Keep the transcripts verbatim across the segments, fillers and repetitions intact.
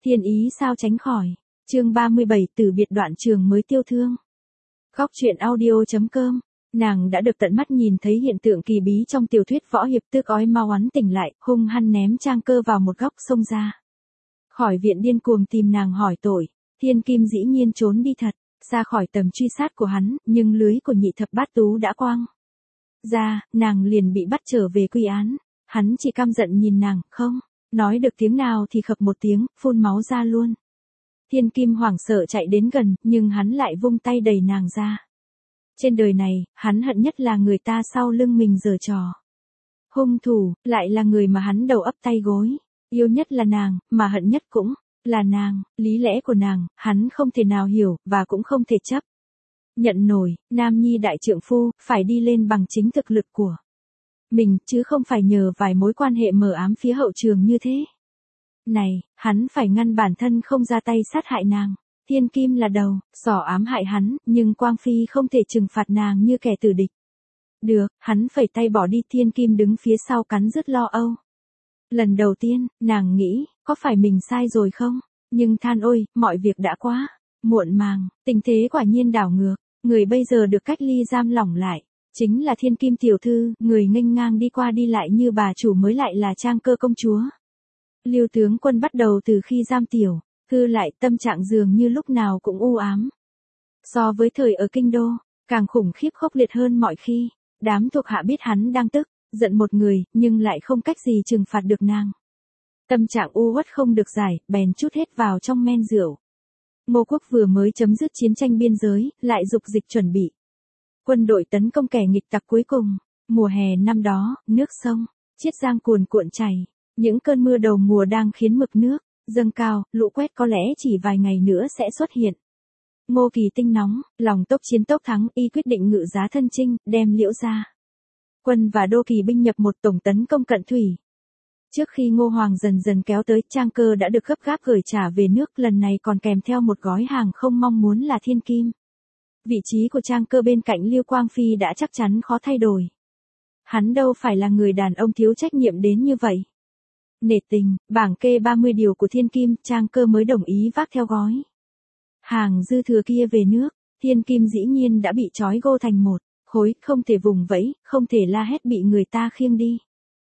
Thiên ý sao tránh khỏi. Chương ba mươi bảy từ biệt đoạn trường mới tiêu thương. Góc truyện audio chấm com. Nàng đã được tận mắt nhìn thấy hiện tượng kỳ bí trong tiểu thuyết võ hiệp, tức ói mau oán tỉnh lại, hung hăng ném Trang Cơ vào một góc xông ra. Khỏi viện điên cuồng tìm nàng hỏi tội, Thiên Kim dĩ nhiên trốn đi thật, ra khỏi tầm truy sát của hắn, nhưng lưới của nhị thập bát tú đã quang ra, nàng liền bị bắt trở về quy án. Hắn chỉ căm giận nhìn nàng, không nói được tiếng nào thì khập một tiếng, phun máu ra luôn. Thiên Kim hoảng sợ chạy đến gần, nhưng hắn lại vung tay đẩy nàng ra. Trên đời này, hắn hận nhất là người ta sau lưng mình giở trò. Hung thủ, lại là người mà hắn đầu ấp tay gối. Yêu nhất là nàng, mà hận nhất cũng là nàng. Lý lẽ của nàng, hắn không thể nào hiểu, và cũng không thể chấp nhận nổi. Nam nhi đại trượng phu, phải đi lên bằng chính thực lực của mình, chứ không phải nhờ vài mối quan hệ mờ ám phía hậu trường như thế. Này, hắn phải ngăn bản thân không ra tay sát hại nàng. Thiên Kim là đầu, sỏ ám hại hắn, nhưng Quang Phi không thể trừng phạt nàng như kẻ tử địch. Được, hắn phẩy tay bỏ đi. Thiên Kim đứng phía sau cắn rứt lo âu. Lần đầu tiên, nàng nghĩ, có phải mình sai rồi không? Nhưng than ôi, mọi việc đã quá muộn màng, tình thế quả nhiên đảo ngược. Người bây giờ được cách ly giam lỏng lại, chính là Thiên Kim tiểu thư, người nghênh ngang đi qua đi lại như bà chủ mới lại là Trang Cơ công chúa. Lưu tướng quân bắt đầu từ khi giam tiểu thư lại, tâm trạng dường như lúc nào cũng u ám. So với thời ở kinh đô, càng khủng khiếp khốc liệt hơn mọi khi. Đám thuộc hạ biết hắn đang tức giận một người, nhưng lại không cách gì trừng phạt được nàng. Tâm trạng u uất không được giải, bèn chút hết vào trong men rượu. Ngô Quốc vừa mới chấm dứt chiến tranh biên giới, lại dục dịch chuẩn bị quân đội tấn công kẻ nghịch tặc cuối cùng. Mùa hè năm đó, nước sông Chiết Giang cuồn cuộn chảy. Những cơn mưa đầu mùa đang khiến mực nước dâng cao, lũ quét có lẽ chỉ vài ngày nữa sẽ xuất hiện. Ngô Kỳ tinh nóng, lòng tốc chiến tốc thắng, y quyết định ngự giá thân chinh, đem Liễu Gia quân và Đô Kỳ binh nhập một tổng tấn công cận thủy. Trước khi Ngô Hoàng dần dần kéo tới, Trang Cơ đã được gấp gáp gửi trả về nước, lần này còn kèm theo một gói hàng không mong muốn là Thiên Kim. Vị trí của Trang Cơ bên cạnh Lưu Quang Phi đã chắc chắn khó thay đổi. Hắn đâu phải là người đàn ông thiếu trách nhiệm đến như vậy. Nể tình, bảng kê ba mươi điều của Thiên Kim, Trang Cơ mới đồng ý vác theo gói hàng dư thừa kia về nước. Thiên Kim dĩ nhiên đã bị trói gô thành một khối, không thể vùng vẫy, không thể la hét, bị người ta khiêng đi.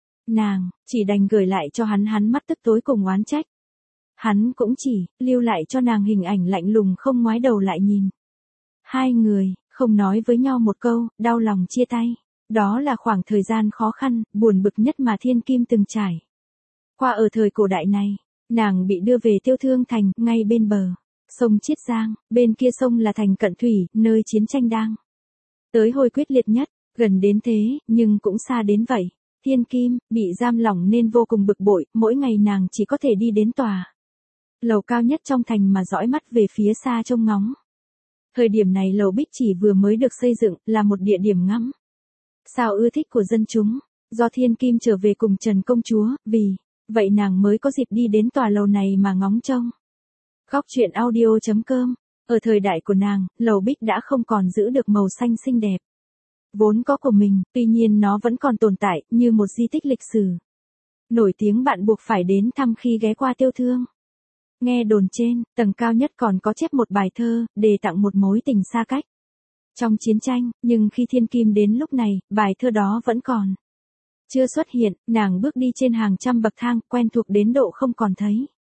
Nàng chỉ đành gửi lại cho hắn, hắn mắt tức tối cùng oán trách. Hắn cũng chỉ lưu lại cho nàng hình ảnh lạnh lùng không ngoái đầu lại nhìn. Hai người không nói với nhau một câu, đau lòng chia tay. Đó là khoảng thời gian khó khăn, buồn bực nhất mà Thiên Kim từng trải qua ở thời cổ đại này. Nàng bị đưa về Tiêu Thương Thành, ngay bên bờ sông Chiết Giang, bên kia sông là thành Cận Thủy, nơi chiến tranh đang tới hồi quyết liệt nhất. Gần đến thế, nhưng cũng xa đến vậy. Thiên Kim bị giam lỏng nên vô cùng bực bội, mỗi ngày nàng chỉ có thể đi đến tòa lầu cao nhất trong thành mà dõi mắt về phía xa trông ngóng. Thời điểm này lầu Bích Chỉ vừa mới được xây dựng, là một địa điểm ngắm sao ưa thích của dân chúng. Do Thiên Kim trở về cùng Trần công chúa, vì vậy nàng mới có dịp đi đến tòa lầu này mà ngóng trông. Góc truyện audio chấm com. Ở thời đại của nàng, lầu Bích đã không còn giữ được màu xanh xinh đẹp vốn có của mình, tuy nhiên nó vẫn còn tồn tại như một di tích lịch sử nổi tiếng, bạn buộc phải đến thăm khi ghé qua Tiêu Thương. Nghe đồn trên, tầng cao nhất còn có chép một bài thơ, đề tặng một mối tình xa cách trong chiến tranh, nhưng khi Thiên Kim đến lúc này, bài thơ đó vẫn còn chưa xuất hiện. Nàng bước đi trên hàng trăm bậc thang, quen thuộc đến độ không còn thấy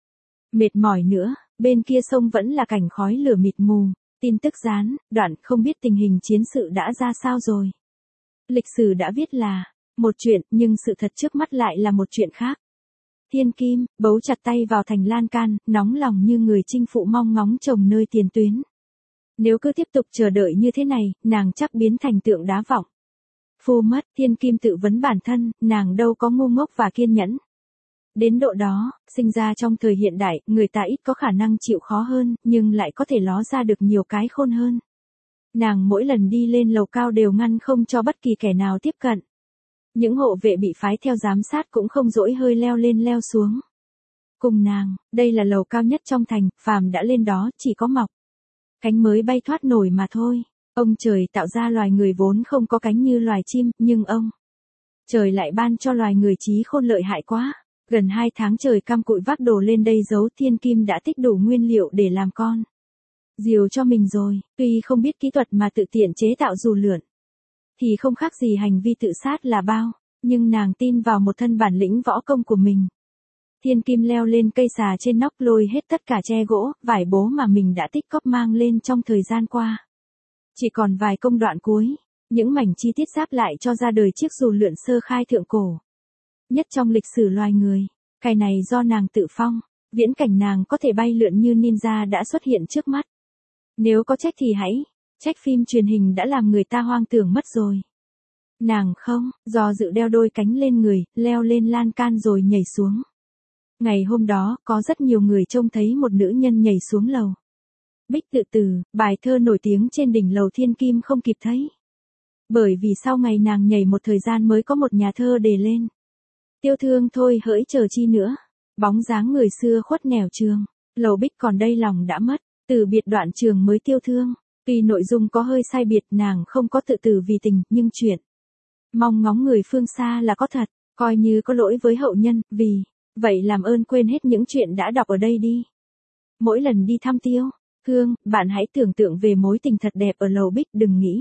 mệt mỏi nữa. Bên kia sông vẫn là cảnh khói lửa mịt mù. Tin tức gián đoạn, không biết tình hình chiến sự đã ra sao rồi. Lịch sử đã viết là một chuyện, nhưng sự thật trước mắt lại là một chuyện khác. Thiên Kim bấu chặt tay vào thành lan can, nóng lòng như người chinh phụ mong ngóng chồng nơi tiền tuyến. Nếu cứ tiếp tục chờ đợi như thế này, nàng chắc biến thành tượng đá vọng phu mất. Thiên Kim tự vấn bản thân, nàng đâu có ngu ngốc và kiên nhẫn đến độ đó. Sinh ra trong thời hiện đại, người ta ít có khả năng chịu khó hơn, nhưng lại có thể ló ra được nhiều cái khôn hơn. Nàng mỗi lần đi lên lầu cao đều ngăn không cho bất kỳ kẻ nào tiếp cận. Những hộ vệ bị phái theo giám sát cũng không dỗi hơi leo lên leo xuống cùng nàng. Đây là lầu cao nhất trong thành, phàm đã lên đó chỉ có mọc cánh mới bay thoát nổi mà thôi. Ông trời tạo ra loài người vốn không có cánh như loài chim, nhưng ông trời lại ban cho loài người trí khôn lợi hại quá. Gần hai tháng trời căm cụi vác đồ lên đây giấu, thiên kim đã tích đủ nguyên liệu để làm con diều cho mình rồi, tuy không biết kỹ thuật mà tự tiện chế tạo dù lượn, thì không khác gì hành vi tự sát là bao, nhưng nàng tin vào một thân bản lĩnh võ công của mình. Thiên kim leo lên cây xà trên nóc, lôi hết tất cả tre gỗ, vải bố mà mình đã tích cóp mang lên trong thời gian qua. Chỉ còn vài công đoạn cuối, những mảnh chi tiết giáp lại cho ra đời chiếc dù lượn sơ khai thượng cổ nhất trong lịch sử loài người. Cái này do nàng tự phong, viễn cảnh nàng có thể bay lượn như ninja đã xuất hiện trước mắt. Nếu có trách thì hãy trách phim truyền hình đã làm người ta hoang tưởng mất rồi. Nàng không, do dự đeo đôi cánh lên người, leo lên lan can rồi nhảy xuống. Ngày hôm đó, có rất nhiều người trông thấy một nữ nhân nhảy xuống lầu. Bích tự tử, bài thơ nổi tiếng trên đỉnh lầu thiên kim không kịp thấy. Bởi vì sau ngày nàng nhảy một thời gian mới có một nhà thơ đề lên. Tiêu thương thôi hỡi chờ chi nữa, bóng dáng người xưa khuất nẻo trường, lầu bích còn đây lòng đã mất, từ biệt đoạn trường mới tiêu thương. Tuy nội dung có hơi sai biệt, nàng không có tự tử vì tình, nhưng chuyện mong ngóng người phương xa là có thật, coi như có lỗi với hậu nhân, vì vậy làm ơn quên hết những chuyện đã đọc ở đây đi. Mỗi lần đi thăm tiêu thương, bạn hãy tưởng tượng về mối tình thật đẹp ở lầu bích, đừng nghĩ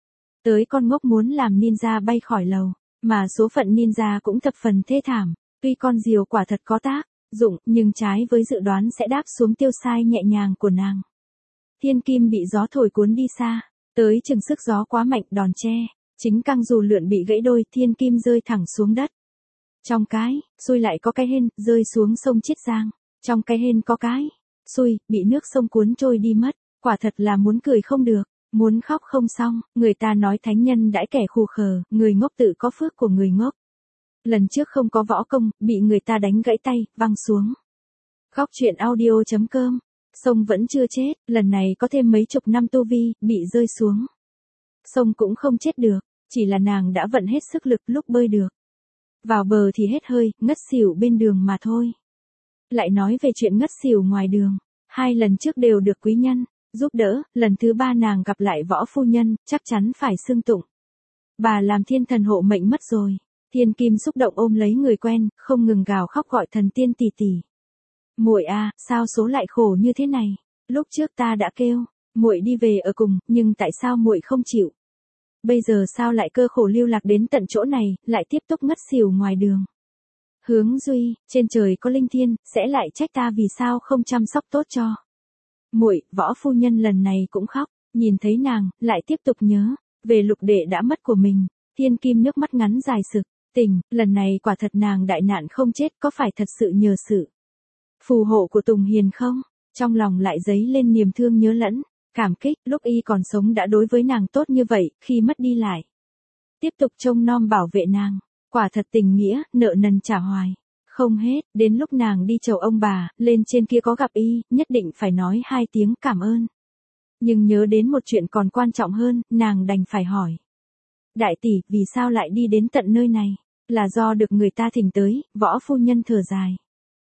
tới con ngốc muốn làm ninja bay khỏi lầu, mà số phận ninja cũng thập phần thê thảm. Tuy con diều quả thật có tác dụng, nhưng trái với dự đoán sẽ đáp xuống tiêu sai nhẹ nhàng của nàng. Thiên kim bị gió thổi cuốn đi xa, tới chừng sức gió quá mạnh, đòn tre chính căng dù lượn bị gãy đôi, thiên kim rơi thẳng xuống đất. Trong cái xui lại có cái hên, rơi xuống sông Chiết Giang. Trong cái hên có cái xui, bị nước sông cuốn trôi đi mất. Quả thật là muốn cười không được, muốn khóc không xong. Người ta nói thánh nhân đãi kẻ khù khờ, người ngốc tự có phước của người ngốc. Lần trước không có võ công, bị người ta đánh gãy tay, văng xuống. Góc truyện audio chấm com. Sông vẫn chưa chết, lần này có thêm mấy chục năm tu vi, bị rơi xuống. Sông cũng không chết được, chỉ là nàng đã vận hết sức lực lúc bơi được. Vào bờ thì hết hơi, ngất xỉu bên đường mà thôi. Lại nói về chuyện ngất xỉu ngoài đường, hai lần trước đều được quý nhân giúp đỡ, lần thứ ba nàng gặp lại võ phu nhân, chắc chắn phải xưng tụng. Bà làm thiên thần hộ mệnh mất rồi. Thiên kim xúc động ôm lấy người quen, không ngừng gào khóc gọi thần tiên tỷ tỷ. Muội à, sao số lại khổ như thế này? Lúc trước ta đã kêu muội đi về ở cùng, nhưng tại sao muội không chịu? Bây giờ sao lại cơ khổ lưu lạc đến tận chỗ này, lại tiếp tục ngất xỉu ngoài đường? Hướng Duy, trên trời có linh thiên, sẽ lại trách ta vì sao không chăm sóc tốt cho muội. Võ phu nhân lần này cũng khóc, nhìn thấy nàng, lại tiếp tục nhớ về lục đệ đã mất của mình. Thiên kim nước mắt ngắn dài sực tình, lần này quả thật nàng đại nạn không chết, có phải thật sự nhờ sự phù hộ của Tùng Hiền không? Trong lòng lại dấy lên niềm thương nhớ lẫn cảm kích, lúc y còn sống đã đối với nàng tốt như vậy, khi mất đi lại tiếp tục trông nom bảo vệ nàng, quả thật tình nghĩa, nợ nần trả hoài không hết. Đến lúc nàng đi chầu ông bà, lên trên kia có gặp y, nhất định phải nói hai tiếng cảm ơn. Nhưng nhớ đến một chuyện còn quan trọng hơn, nàng đành phải hỏi. Đại tỷ, vì sao lại đi đến tận nơi này? Là do được người ta thỉnh tới. Võ phu nhân thở dài.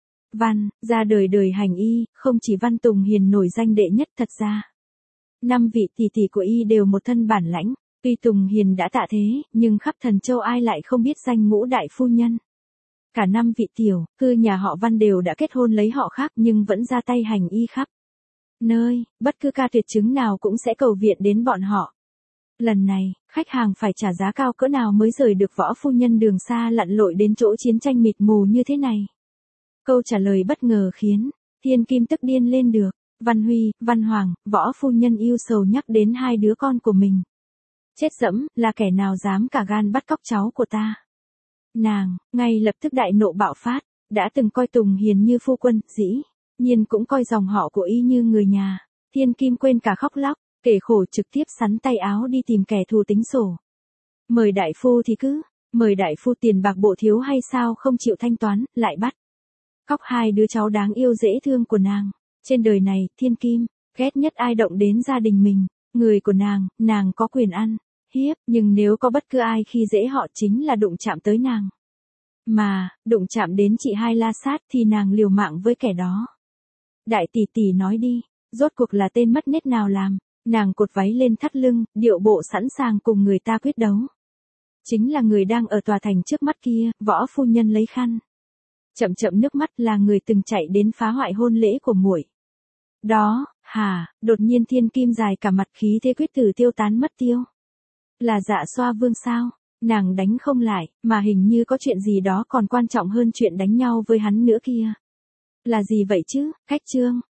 Văn, ra đời đời hành y, không chỉ Văn Tùng Hiền nổi danh đệ nhất, thật ra năm vị tỷ tỷ của y đều một thân bản lãnh. Tuy Tùng Hiền đã tạ thế, nhưng khắp Thần Châu ai lại không biết danh ngũ đại phu nhân. Cả năm vị tiểu cư nhà họ Văn đều đã kết hôn lấy họ khác, nhưng vẫn ra tay hành y khắp nơi, bất cứ ca tuyệt chứng nào cũng sẽ cầu viện đến bọn họ. Lần này, khách hàng phải trả giá cao cỡ nào mới rời được võ phu nhân đường xa lặn lội đến chỗ chiến tranh mịt mù như thế này? Câu trả lời bất ngờ khiến Thiên Kim tức điên lên được. Văn Huy, Văn Hoàng, võ phu nhân yêu sầu nhắc đến hai đứa con của mình. Chết dẫm, là kẻ nào dám cả gan bắt cóc cháu của ta? Nàng, ngay lập tức đại nộ bạo phát, đã từng coi Tùng Hiền như phu quân, dĩ nhiên cũng coi dòng họ của y như người nhà. Thiên Kim quên cả khóc lóc, kể khổ trực tiếp sắn tay áo đi tìm kẻ thù tính sổ. Mời đại phu thì cứ, mời đại phu tiền bạc bộ thiếu hay sao không chịu thanh toán, lại bắt cóc hai đứa cháu đáng yêu dễ thương của nàng. Trên đời này, Thiên Kim ghét nhất ai động đến gia đình mình, người của nàng, nàng có quyền ăn hiếp, nhưng nếu có bất cứ ai khi dễ họ chính là đụng chạm tới nàng. Mà, đụng chạm đến chị hai La Sát thì nàng liều mạng với kẻ đó. Đại tỷ tỷ nói đi, rốt cuộc là tên mất nết nào làm? Nàng cột váy lên thắt lưng, điệu bộ sẵn sàng cùng người ta quyết đấu. Chính là người đang ở tòa thành trước mắt kia. Võ phu nhân lấy khăn Chậm chậm nước mắt là người từng chạy đến phá hoại hôn lễ của muội. Đó, hà, đột nhiên thiên kim dài cả mặt khí thế quyết tử tiêu tán mất tiêu. Là Dạ Xoa Vương sao? Nàng đánh không lại, mà hình như có chuyện gì đó còn quan trọng hơn chuyện đánh nhau với hắn nữa kia. Là gì vậy chứ, Khách Trương?